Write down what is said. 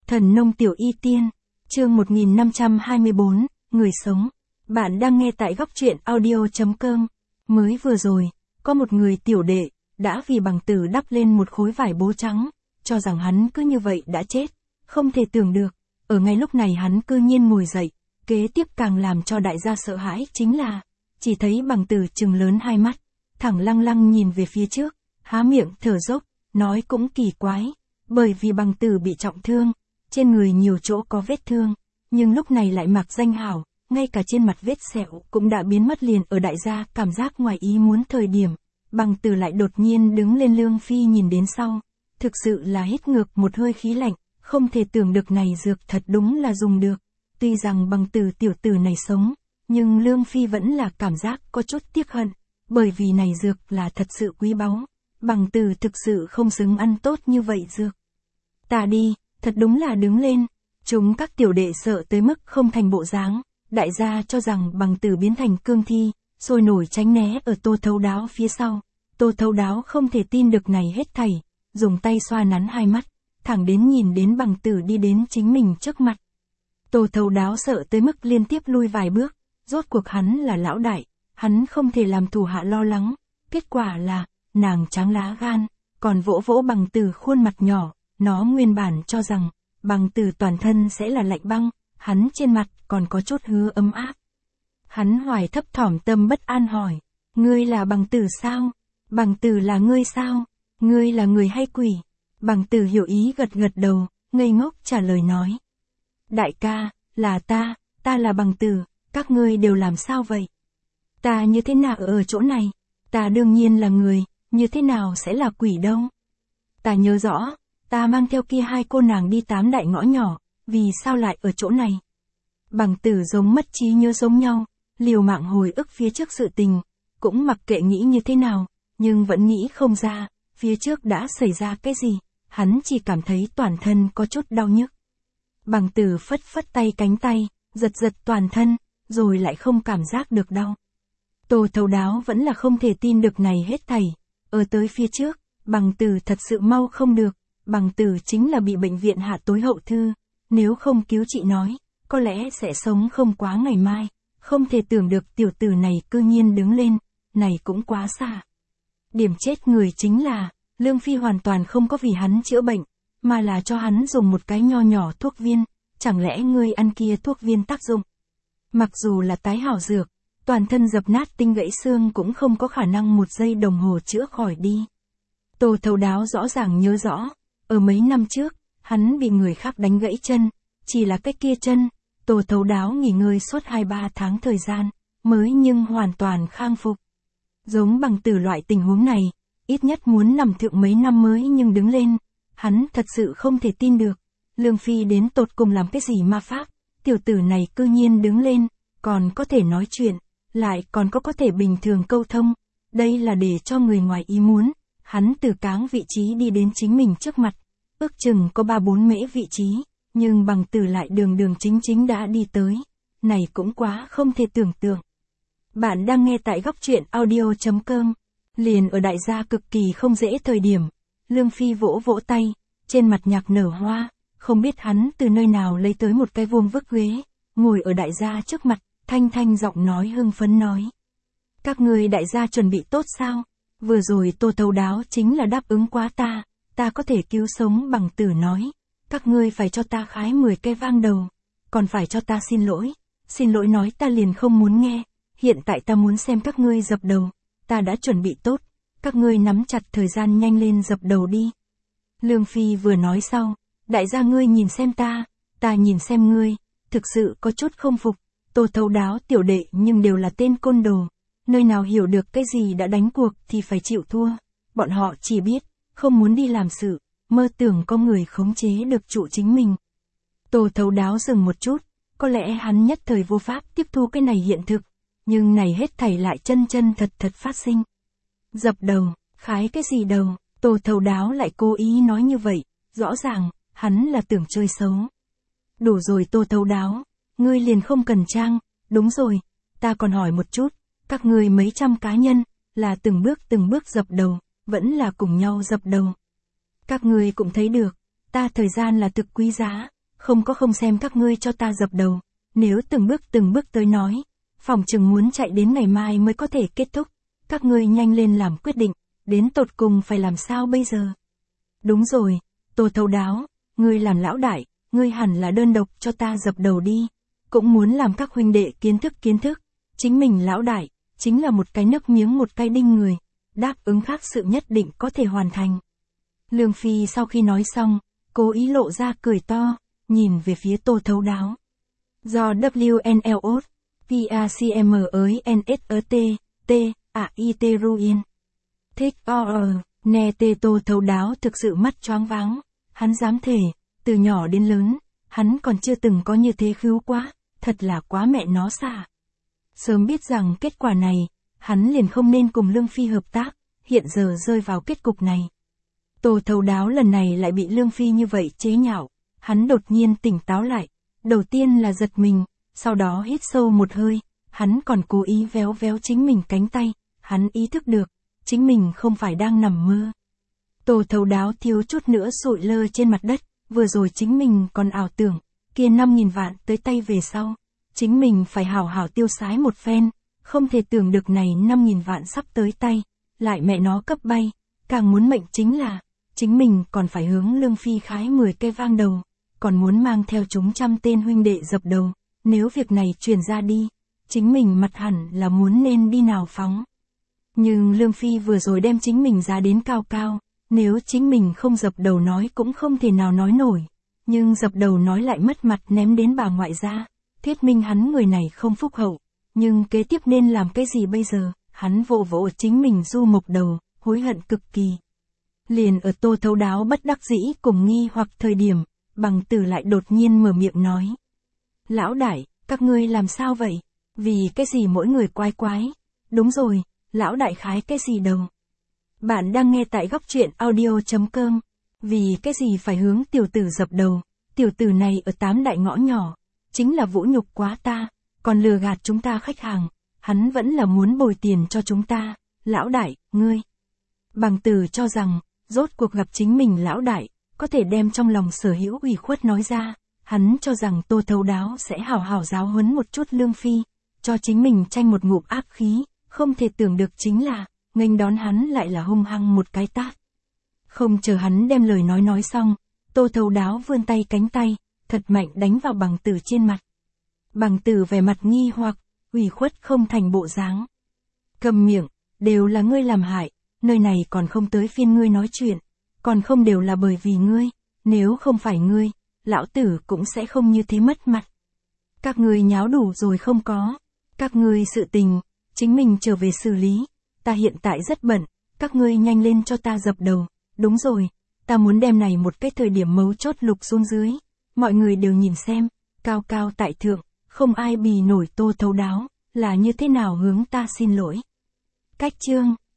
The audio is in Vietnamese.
Thần nông tiểu y tiên, chương 1524, người sống. Bạn đang nghe tại góc truyện audio.com. Mới vừa rồi, có một người tiểu đệ, đã vì bằng tử đắp lên một khối vải bố trắng, cho rằng hắn cứ như vậy đã chết. Không thể tưởng được, ở ngay lúc này hắn cư nhiên ngồi dậy. Kế tiếp càng làm cho đại gia sợ hãi chính là, chỉ thấy bằng tử trừng lớn hai mắt, thẳng lăng lăng nhìn về phía trước, há miệng thở dốc, nói cũng kỳ quái, bởi vì bằng tử bị trọng thương, trên người nhiều chỗ có vết thương, nhưng lúc này lại mặc danh hảo, ngay cả trên mặt vết sẹo cũng đã biến mất liền. Ở đại gia cảm giác ngoài ý muốn thời điểm, bằng tử lại đột nhiên đứng lên. Lương Phi nhìn đến sau, thực sự là hít ngược một hơi khí lạnh, không thể tưởng được này dược thật đúng là dùng được. Tuy rằng bằng tử tiểu tử này sống, nhưng Lương Phi vẫn là cảm giác có chút tiếc hận, bởi vì này dược là thật sự quý báu, bằng tử thực sự không xứng ăn tốt như vậy dược. Ta đi, thật đúng là đứng lên, chúng các tiểu đệ sợ tới mức không thành bộ dáng, đại gia cho rằng bằng tử biến thành cương thi, sôi nổi tránh né ở Tô Thấu Đáo phía sau. Tô Thấu Đáo không thể tin được này hết thảy, dùng tay xoa nắn hai mắt, thẳng đến nhìn đến bằng tử đi đến chính mình trước mặt. Tô Thấu Đáo sợ tới mức liên tiếp lui vài bước, rốt cuộc hắn là lão đại, hắn không thể làm thủ hạ lo lắng, kết quả là, nàng trắng lá gan, còn vỗ vỗ bằng tử khuôn mặt nhỏ, nó nguyên bản cho rằng, bằng tử toàn thân sẽ là lạnh băng, hắn trên mặt còn có chút hứa ấm áp. Hắn hoài thấp thỏm tâm bất an hỏi, ngươi là bằng tử sao? Bằng tử là ngươi sao? Ngươi là người hay quỷ? Bằng tử hiểu ý gật gật đầu, ngây ngốc trả lời nói. Đại ca, là ta là bằng tử, các ngươi đều làm sao vậy? Ta như thế nào ở chỗ này? Ta đương nhiên là người, như thế nào sẽ là quỷ đâu? Ta nhớ rõ, ta mang theo kia hai cô nàng đi 8 đại ngõ nhỏ, vì sao lại ở chỗ này? Bằng tử giống mất trí nhớ giống nhau, liều mạng hồi ức phía trước sự tình, cũng mặc kệ nghĩ như thế nào, nhưng vẫn nghĩ không ra, phía trước đã xảy ra cái gì, hắn chỉ cảm thấy toàn thân có chút đau nhức. Bằng tử phất phất tay cánh tay, giật giật toàn thân, rồi lại không cảm giác được đau. Tô Thấu Đáo vẫn là không thể tin được này hết thảy, ở tới phía trước, bằng tử thật sự mau không được, bằng tử chính là bị bệnh viện hạ tối hậu thư, nếu không cứu trị nói, có lẽ sẽ sống không quá ngày mai, không thể tưởng được tiểu tử này cư nhiên đứng lên, này cũng quá xa. Điểm chết người chính là, Lương Phi hoàn toàn không có vì hắn chữa bệnh, mà là cho hắn dùng một cái nho nhỏ thuốc viên, chẳng lẽ ngươi ăn kia thuốc viên tác dụng? Mặc dù là tái hảo dược, toàn thân dập nát tinh gãy xương cũng không có khả năng 1 giây đồng hồ chữa khỏi đi. Tô Thấu Đáo rõ ràng nhớ rõ, ở mấy năm trước, hắn bị người khác đánh gãy chân, chỉ là cái kia chân, Tô Thấu Đáo nghỉ ngơi suốt 2-3 tháng thời gian, mới nhưng hoàn toàn khang phục. Giống bằng tử loại tình huống này, ít nhất muốn nằm thượng mấy năm mới nhưng đứng lên, hắn thật sự không thể tin được. Lương Phi đến tột cùng làm cái gì ma pháp, tiểu tử này cư nhiên đứng lên, còn có thể nói chuyện, lại còn có thể bình thường câu thông, đây là để cho người ngoài ý muốn. Hắn từ cáng vị trí đi đến chính mình trước mặt, ước chừng có 3-4 mễ vị trí, nhưng bằng tử lại đường đường chính chính đã đi tới, này cũng quá không thể tưởng tượng. Bạn đang nghe tại góc truyện audio.com, liền ở đại gia cực kỳ không dễ thời điểm, Lương Phi vỗ vỗ tay, trên mặt nhạc nở hoa, không biết hắn từ nơi nào lấy tới một cái vuông vức ghế, ngồi ở đại gia trước mặt, thanh thanh giọng nói hưng phấn nói. Các ngươi đại gia chuẩn bị tốt sao? Vừa rồi Tô Thấu Đáo chính là đáp ứng quá ta có thể cứu sống. Bằng tử nói, các ngươi phải cho ta khái 10 cây vang đầu, còn phải cho ta xin lỗi nói ta liền không muốn nghe, hiện tại ta muốn xem các ngươi dập đầu, ta đã chuẩn bị tốt, các ngươi nắm chặt thời gian nhanh lên dập đầu đi. Lương Phi vừa nói sau, đại gia ngươi nhìn xem ta nhìn xem ngươi, thực sự có chút không phục, Tô Thấu Đáo tiểu đệ nhưng đều là tên côn đồ. Nơi nào hiểu được cái gì đã đánh cuộc thì phải chịu thua, bọn họ chỉ biết, không muốn đi làm sự, mơ tưởng có người khống chế được trụ chính mình. Tô Thấu Đáo dừng một chút, có lẽ hắn nhất thời vô pháp tiếp thu cái này hiện thực, nhưng này hết thảy lại chân thật phát sinh. Dập đầu, khái cái gì đầu, Tô Thấu Đáo lại cố ý nói như vậy, rõ ràng, hắn là tưởng chơi xấu. Đủ rồi Tô Thấu Đáo, ngươi liền không cần trang, đúng rồi, ta còn hỏi một chút. Các ngươi mấy trăm cá nhân, là từng bước dập đầu, vẫn là cùng nhau dập đầu. Các ngươi cũng thấy được, ta thời gian là thực quý giá, không xem các ngươi cho ta dập đầu, nếu từng bước tới nói, phỏng chừng muốn chạy đến ngày mai mới có thể kết thúc, các ngươi nhanh lên làm quyết định, đến tột cùng phải làm sao bây giờ. Đúng rồi, Tô Thấu Đáo, ngươi làm lão đại, ngươi hẳn là đơn độc cho ta dập đầu đi, cũng muốn làm các huynh đệ kiến thức, chính mình lão đại, chính là một cái nước miếng một cái đinh người, đáp ứng khác sự nhất định có thể hoàn thành. Lương Phi sau khi nói xong, cố ý lộ ra cười to, nhìn về phía Tô Thấu Đáo. Do WNLOT, PACM ới NSET, T, AIT Ruin. Thích nghe tê Tô Thấu Đáo thực sự mắt choáng váng, hắn dám thề, từ nhỏ đến lớn, hắn còn chưa từng có như thế khứu quá, thật là quá mẹ nó xả. Sớm biết rằng kết quả này, hắn liền không nên cùng Lương Phi hợp tác, hiện giờ rơi vào kết cục này. Tô Thấu Đáo lần này lại bị Lương Phi như vậy chế nhạo, hắn đột nhiên tỉnh táo lại, đầu tiên là giật mình, sau đó hít sâu một hơi, hắn còn cố ý véo véo chính mình cánh tay, hắn ý thức được, chính mình không phải đang nằm mơ. Tô Thấu Đáo thiếu chút nữa sụi lơ trên mặt đất, vừa rồi chính mình còn ảo tưởng, kia 5.000 vạn tới tay về sau, chính mình phải hảo hảo tiêu xái một phen, không thể tưởng được này 5.000 vạn sắp tới tay, lại mẹ nó cấp bay, càng muốn mệnh chính là, chính mình còn phải hướng Lương Phi khái 10 cây vang đầu, còn muốn mang theo chúng trăm tên huynh đệ dập đầu, nếu việc này truyền ra đi, chính mình mặt hẳn là muốn nên đi nào phóng. Nhưng Lương Phi vừa rồi đem chính mình giá đến cao cao, nếu chính mình không dập đầu nói cũng không thể nào nói nổi, nhưng dập đầu nói lại mất mặt ném đến bà ngoại ra, thuyết minh hắn người này không phúc hậu, nhưng kế tiếp nên làm cái gì bây giờ, hắn vỗ vỗ chính mình du mộc đầu, hối hận cực kỳ. Liền ở Tô Thấu Đáo bất đắc dĩ cùng nghi hoặc thời điểm, Bằng Tử lại đột nhiên mở miệng nói. Lão đại, các ngươi làm sao vậy? Vì cái gì mỗi người quái quái? Đúng rồi, lão đại khái cái gì đâu? Bạn đang nghe tại góc truyện audio.com. Vì cái gì phải hướng tiểu tử dập đầu? Tiểu tử này ở 8 đại ngõ nhỏ, chính là vũ nhục quá ta, còn lừa gạt chúng ta khách hàng, hắn vẫn là muốn bồi tiền cho chúng ta. Lão đại, ngươi. Bằng Tử cho rằng, rốt cuộc gặp chính mình lão đại, có thể đem trong lòng sở hữu ủy khuất nói ra, hắn cho rằng Tô Thấu Đáo sẽ hảo hảo giáo huấn một chút Lương Phi, cho chính mình tranh một ngụm áp khí, không thể tưởng được chính là, nghênh đón hắn lại là hung hăng một cái tát. Không chờ hắn đem lời nói xong, Tô Thấu Đáo vươn tay cánh tay, thật mạnh đánh vào Bằng Tử trên mặt. Bằng Tử vẻ mặt nghi hoặc, ủy khuất không thành bộ dáng. Cầm miệng, đều là ngươi làm hại, nơi này còn không tới phiên ngươi nói chuyện, còn không đều là bởi vì ngươi, nếu không phải ngươi, lão tử cũng sẽ không như thế mất mặt. Các ngươi nháo đủ rồi không có, các ngươi sự tình, chính mình trở về xử lý, ta hiện tại rất bận, các ngươi nhanh lên cho ta dập đầu, đúng rồi, ta muốn đem này một cái thời điểm mấu chốt lục xuống dưới, mọi người đều nhìn xem, cao cao tại thượng, không ai bì nổi Tô Thấu Đáo, là như thế nào hướng ta xin lỗi. Cách chương